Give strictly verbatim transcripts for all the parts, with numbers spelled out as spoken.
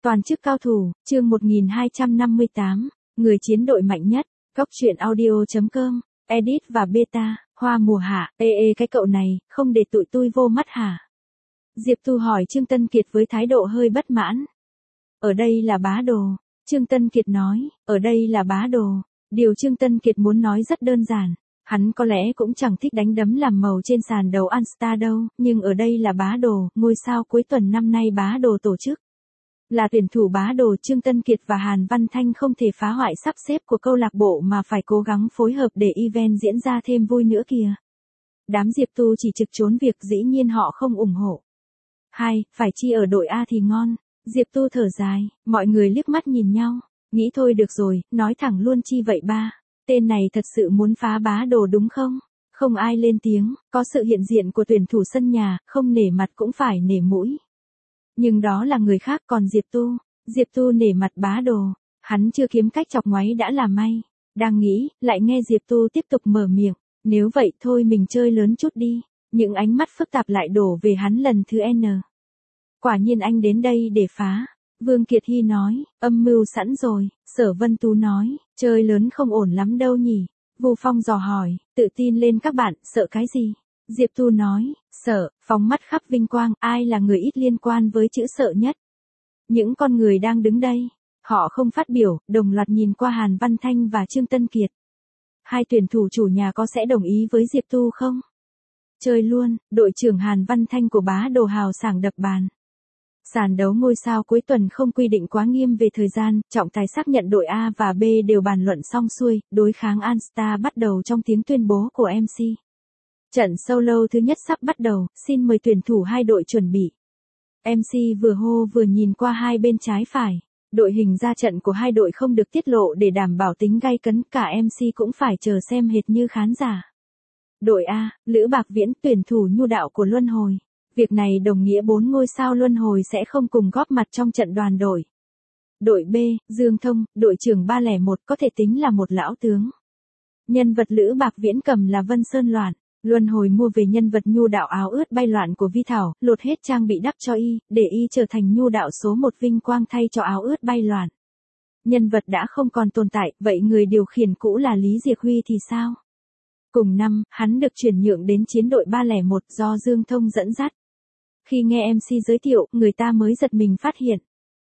Toàn chức cao thủ, chương một nghìn hai trăm năm mươi tám, người chiến đội mạnh nhất, góc truyện audio chấm com, edit và beta, hoa mùa hạ, ê ê cái cậu này, không để tụi tôi vô mắt hả? Diệp Tu hỏi Trương Tân Kiệt với thái độ hơi bất mãn. Ở đây là bá đồ, Trương Tân Kiệt nói, ở đây là bá đồ. Điều Trương Tân Kiệt muốn nói rất đơn giản. Hắn có lẽ cũng chẳng thích đánh đấm làm màu trên sàn đấu All Star đâu, nhưng ở đây là bá đồ, ngôi sao cuối tuần năm nay bá đồ tổ chức. Là tuyển thủ bá đồ, Trương Tân Kiệt và Hàn Văn Thanh không thể phá hoại sắp xếp của câu lạc bộ mà phải cố gắng phối hợp để event diễn ra thêm vui nữa kìa. Đám Diệp Tu chỉ trực trốn việc, dĩ nhiên họ không ủng hộ. Hai, phải chi ở đội A thì ngon. Diệp Tu thở dài, mọi người liếc mắt nhìn nhau, nghĩ thôi được rồi, nói thẳng luôn chi vậy ba. Tên này thật sự muốn phá bá đồ đúng không? Không ai lên tiếng, có sự hiện diện của tuyển thủ sân nhà, không nể mặt cũng phải nể mũi. Nhưng đó là người khác, còn Diệp Tu, Diệp Tu nể mặt bá đồ, hắn chưa kiếm cách chọc ngoáy đã là may. Đang nghĩ, lại nghe Diệp Tu tiếp tục mở miệng, nếu vậy thôi mình chơi lớn chút đi. Những ánh mắt phức tạp lại đổ về hắn lần thứ N. Quả nhiên anh đến đây để phá. Vương Kiệt Hy nói, âm mưu sẵn rồi. Sở Vân Tú nói, chơi lớn không ổn lắm đâu nhỉ. Vu Phong dò hỏi, tự tin lên các bạn, sợ cái gì? Diệp Tu nói, sợ, phóng mắt khắp vinh quang, ai là người ít liên quan với chữ sợ nhất? Những con người đang đứng đây. Họ không phát biểu, đồng loạt nhìn qua Hàn Văn Thanh và Trương Tân Kiệt. Hai tuyển thủ chủ nhà có sẽ đồng ý với Diệp Tu không? Chơi luôn, đội trưởng Hàn Văn Thanh của bá đồ hào sảng đập bàn. Sàn đấu ngôi sao cuối tuần không quy định quá nghiêm về thời gian, trọng tài xác nhận đội A và B đều bàn luận xong xuôi, đối kháng All Star bắt đầu trong tiếng tuyên bố của em xê. Trận solo thứ nhất sắp bắt đầu, xin mời tuyển thủ hai đội chuẩn bị. em xê vừa hô vừa nhìn qua hai bên trái phải. Đội hình ra trận của hai đội không được tiết lộ để đảm bảo tính gay cấn, cả em xê cũng phải chờ xem hệt như khán giả. Đội A, Lữ Bạc Viễn, tuyển thủ nhu đạo của Luân Hồi. Việc này đồng nghĩa bốn ngôi sao Luân Hồi sẽ không cùng góp mặt trong trận đoàn đội. Đội B, Dương Thông, đội trưởng ba không một có thể tính là một lão tướng. Nhân vật Lữ Bạc Viễn cầm là Vân Sơn Loạn. Luân Hồi mua về nhân vật nhu đạo áo ướt bay loạn của Vi Thảo, lột hết trang bị đắp cho y, để y trở thành nhu đạo số một vinh quang thay cho áo ướt bay loạn. Nhân vật đã không còn tồn tại, vậy người điều khiển cũ là Lý Diệc Huy thì sao? Cùng năm, hắn được chuyển nhượng đến chiến đội ba không một do Dương Thông dẫn dắt. Khi nghe em xê giới thiệu, người ta mới giật mình phát hiện.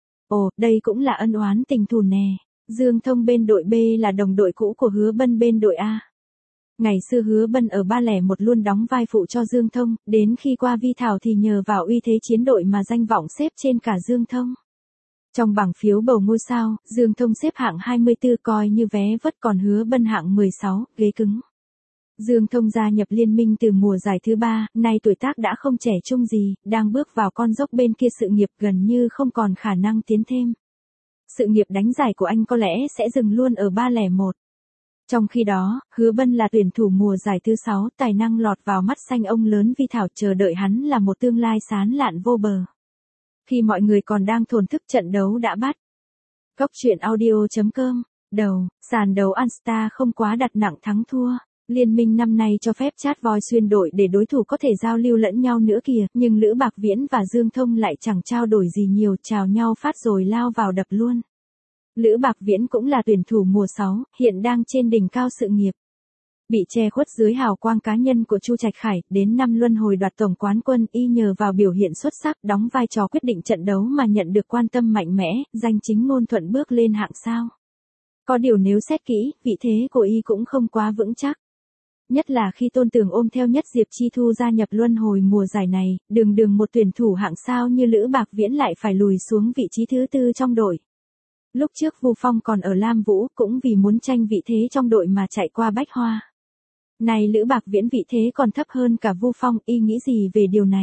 Ồ, đây cũng là ân oán tình thù nè. Dương Thông bên đội B là đồng đội cũ của Hứa Bân bên đội A. Ngày xưa Hứa Bân ở ba không một luôn đóng vai phụ cho Dương Thông, đến khi qua Vi Thảo thì nhờ vào uy thế chiến đội mà danh vọng xếp trên cả Dương Thông. Trong bảng phiếu bầu ngôi sao, Dương Thông xếp hạng hai mươi tư coi như vé vớt, còn Hứa Bân hạng mười sáu, ghế cứng. Dương Thông gia nhập liên minh từ mùa giải thứ ba, nay tuổi tác đã không trẻ trung gì, đang bước vào con dốc bên kia sự nghiệp, gần như không còn khả năng tiến thêm. Sự nghiệp đánh giải của anh có lẽ sẽ dừng luôn ở ba không một. Trong khi đó, Hứa Bân là tuyển thủ mùa giải thứ sáu, tài năng lọt vào mắt xanh ông lớn Vi Thảo, chờ đợi hắn là một tương lai sáng lạn vô bờ. Khi mọi người còn đang thổn thức, trận đấu đã bắt. Góc truyện audio chấm com, đầu, sàn đấu All Star không quá đặt nặng thắng thua. Liên minh năm nay cho phép chat voi xuyên đội để đối thủ có thể giao lưu lẫn nhau nữa kìa, nhưng Lữ Bạc Viễn và Dương Thông lại chẳng trao đổi gì nhiều, chào nhau phát rồi lao vào đập luôn. Lữ Bạc Viễn cũng là tuyển thủ mùa sáu, hiện đang trên đỉnh cao sự nghiệp. Bị che khuất dưới hào quang cá nhân của Chu Trạch Khải, đến năm Luân Hồi đoạt tổng quán quân, y nhờ vào biểu hiện xuất sắc, đóng vai trò quyết định trận đấu mà nhận được quan tâm mạnh mẽ, danh chính ngôn thuận bước lên hạng sao. Có điều nếu xét kỹ, vị thế của y cũng không quá vững chắc. Nhất là khi Tôn Tường ôm theo Nhất Diệp Chi Thu gia nhập Luân Hồi mùa giải này, đường đường một tuyển thủ hạng sao như Lữ Bạc Viễn lại phải lùi xuống vị trí thứ tư trong đội. Lúc trước Vu Phong còn ở Lam Vũ, cũng vì muốn tranh vị thế trong đội mà chạy qua Bách Hoa. Này Lữ Bạc Viễn vị thế còn thấp hơn cả Vu Phong, y nghĩ gì về điều này?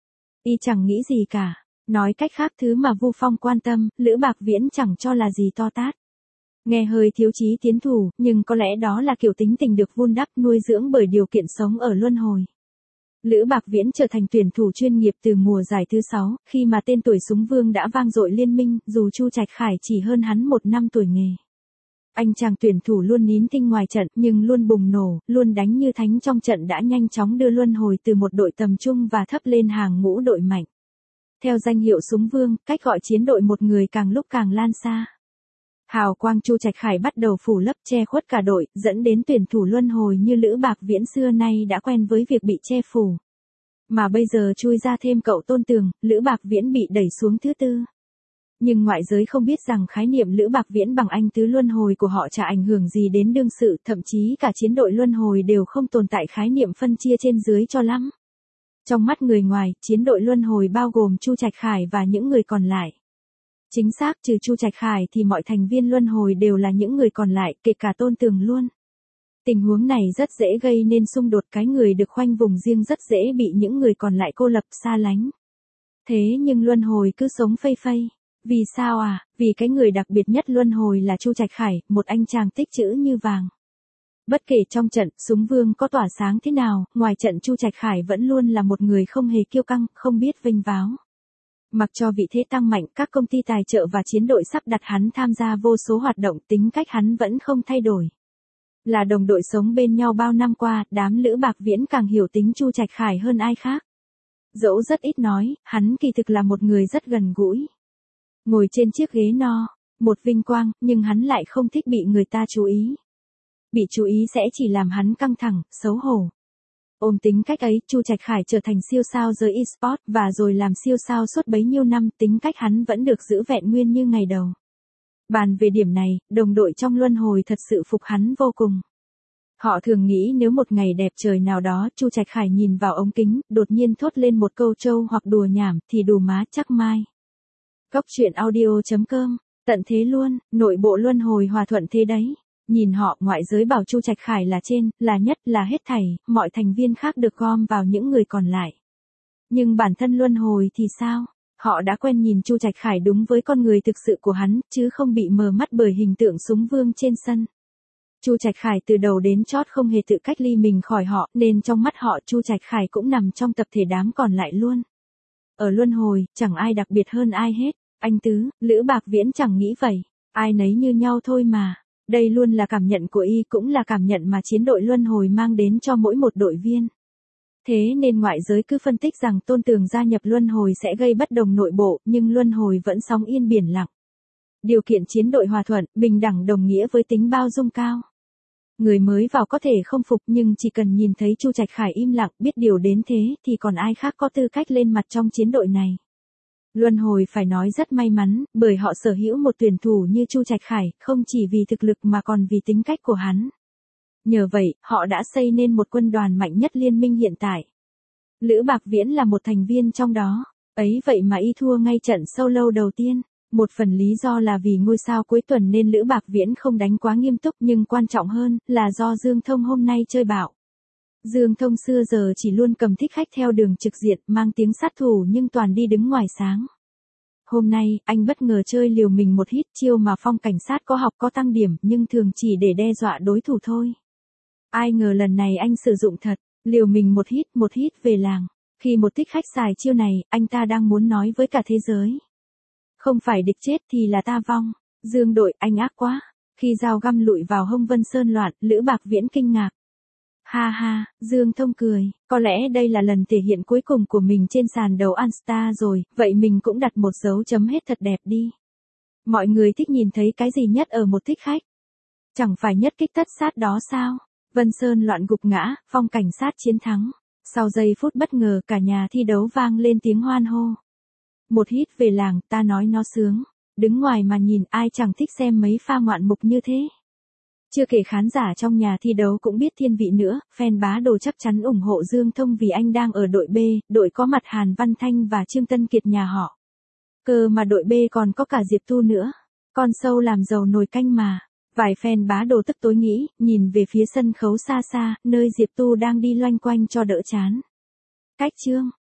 Y chẳng nghĩ gì cả. Nói cách khác, thứ mà Vu Phong quan tâm, Lữ Bạc Viễn chẳng cho là gì to tát. Nghe hơi thiếu chí tiến thủ, nhưng có lẽ đó là kiểu tính tình được vun đắp nuôi dưỡng bởi điều kiện sống ở Luân Hồi. Lữ Bạc Viễn trở thành tuyển thủ chuyên nghiệp từ mùa giải thứ sáu, khi mà tên tuổi súng vương đã vang dội liên minh, dù Chu Trạch Khải chỉ hơn hắn một năm tuổi nghề. Anh chàng tuyển thủ luôn nín thinh ngoài trận, nhưng luôn bùng nổ, luôn đánh như thánh trong trận đã nhanh chóng đưa Luân Hồi từ một đội tầm trung và thấp lên hàng ngũ đội mạnh. Theo danh hiệu súng vương, cách gọi chiến đội một người càng lúc càng lan xa. Hào quang Chu Trạch Khải bắt đầu phủ lấp che khuất cả đội, dẫn đến tuyển thủ luân hồi như Lữ Bạc Viễn xưa nay đã quen với việc bị che phủ. Mà bây giờ chui ra thêm cậu Tôn Tường, Lữ Bạc Viễn bị đẩy xuống thứ tư. Nhưng ngoại giới không biết rằng khái niệm Lữ Bạc Viễn bằng anh tứ luân hồi của họ chả ảnh hưởng gì đến đương sự, thậm chí cả chiến đội luân hồi đều không tồn tại khái niệm phân chia trên dưới cho lắm. Trong mắt người ngoài, chiến đội luân hồi bao gồm Chu Trạch Khải và những người còn lại. Chính xác, trừ Chu Trạch Khải thì mọi thành viên luân hồi đều là những người còn lại, kể cả Tôn Tường luôn. Tình huống này rất dễ gây nên xung đột, cái người được khoanh vùng riêng rất dễ bị những người còn lại cô lập xa lánh. Thế nhưng luân hồi cứ sống phây phây. Vì sao à? Vì cái người đặc biệt nhất luân hồi là Chu Trạch Khải, một anh chàng tích chữ như vàng. Bất kể trong trận, súng vương có tỏa sáng thế nào, ngoài trận Chu Trạch Khải vẫn luôn là một người không hề kiêu căng, không biết vênh váo. Mặc cho vị thế tăng mạnh, các công ty tài trợ và chiến đội sắp đặt hắn tham gia vô số hoạt động, tính cách hắn vẫn không thay đổi. Là đồng đội sống bên nhau bao năm qua, đám Lữ Bạc Viễn càng hiểu tính Chu Trạch Khải hơn ai khác. Dẫu rất ít nói, hắn kỳ thực là một người rất gần gũi. Ngồi trên chiếc ghế no, một vinh quang, nhưng hắn lại không thích bị người ta chú ý. Bị chú ý sẽ chỉ làm hắn căng thẳng, xấu hổ. Ôm tính cách ấy, Chu Trạch Khải trở thành siêu sao giới eSport và rồi làm siêu sao suốt bấy nhiêu năm, tính cách hắn vẫn được giữ vẹn nguyên như ngày đầu. Bàn về điểm này, đồng đội trong luân hồi thật sự phục hắn vô cùng. Họ thường nghĩ nếu một ngày đẹp trời nào đó, Chu Trạch Khải nhìn vào ống kính, đột nhiên thốt lên một câu trâu hoặc đùa nhảm, thì đù má chắc mai. Góc truyện audio chấm com, tận thế luôn, nội bộ luân hồi hòa thuận thế đấy. Nhìn họ, ngoại giới bảo Chu Trạch Khải là trên, là nhất, là hết thảy, mọi thành viên khác được gom vào những người còn lại. Nhưng bản thân luân hồi thì sao? Họ đã quen nhìn Chu Trạch Khải đúng với con người thực sự của hắn, chứ không bị mờ mắt bởi hình tượng súng vương trên sân. Chu Trạch Khải từ đầu đến chót không hề tự cách ly mình khỏi họ, nên trong mắt họ Chu Trạch Khải cũng nằm trong tập thể đám còn lại luôn. Ở luân hồi, chẳng ai đặc biệt hơn ai hết. Anh Tứ, Lữ Bạc Viễn chẳng nghĩ vậy. Ai nấy như nhau thôi mà. Đây luôn là cảm nhận của y, cũng là cảm nhận mà chiến đội luân hồi mang đến cho mỗi một đội viên. Thế nên ngoại giới cứ phân tích rằng Tôn Tường gia nhập luân hồi sẽ gây bất đồng nội bộ, nhưng luân hồi vẫn sóng yên biển lặng. Điều kiện chiến đội hòa thuận, bình đẳng đồng nghĩa với tính bao dung cao. Người mới vào có thể không phục, nhưng chỉ cần nhìn thấy Chu Trạch Khải im lặng, biết điều đến thế, thì còn ai khác có tư cách lên mặt trong chiến đội này. Luân hồi phải nói rất may mắn, bởi họ sở hữu một tuyển thủ như Chu Trạch Khải, không chỉ vì thực lực mà còn vì tính cách của hắn. Nhờ vậy, họ đã xây nên một quân đoàn mạnh nhất liên minh hiện tại. Lữ Bạc Viễn là một thành viên trong đó. Ấy vậy mà y thua ngay trận solo đầu tiên. Một phần lý do là vì ngôi sao cuối tuần nên Lữ Bạc Viễn không đánh quá nghiêm túc, nhưng quan trọng hơn là do Dương Thông hôm nay chơi bạo. Dương Thông xưa giờ chỉ luôn cầm thích khách theo đường trực diện, mang tiếng sát thủ nhưng toàn đi đứng ngoài sáng. Hôm nay, anh bất ngờ chơi liều mình một hít, chiêu mà Phong cảnh sát có học có tăng điểm, nhưng thường chỉ để đe dọa đối thủ thôi. Ai ngờ lần này anh sử dụng thật, liều mình một hít, một hít về làng. Khi một thích khách xài chiêu này, anh ta đang muốn nói với cả thế giới. Không phải địch chết thì là ta vong. Dương đội, anh ác quá. Khi dao găm lụi vào hông Vân Sơn loạn, Lữ Bạc Viễn kinh ngạc. Ha ha, Dương Thông cười, có lẽ đây là lần thể hiện cuối cùng của mình trên sàn đấu All-Star rồi, vậy mình cũng đặt một dấu chấm hết thật đẹp đi. Mọi người thích nhìn thấy cái gì nhất ở một thích khách? Chẳng phải nhất kích tất sát đó sao? Vân Sơn loạn gục ngã, Phong cảnh sát chiến thắng. Sau giây phút bất ngờ cả nhà thi đấu vang lên tiếng hoan hô. Một hít về làng, ta nói nó sướng. Đứng ngoài mà nhìn ai chẳng thích xem mấy pha ngoạn mục như thế. Chưa kể khán giả trong nhà thi đấu cũng biết thiên vị nữa, fan bá đồ chắc chắn ủng hộ Dương Thông vì anh đang ở đội B, đội có mặt Hàn Văn Thanh và Trương Tân Kiệt nhà họ. Cơ mà đội B còn có cả Diệp Tu nữa. Con sâu làm giàu nồi canh mà. Vài fan bá đồ tức tối nghĩ, nhìn về phía sân khấu xa xa, nơi Diệp Tu đang đi loanh quanh cho đỡ chán. Cách chương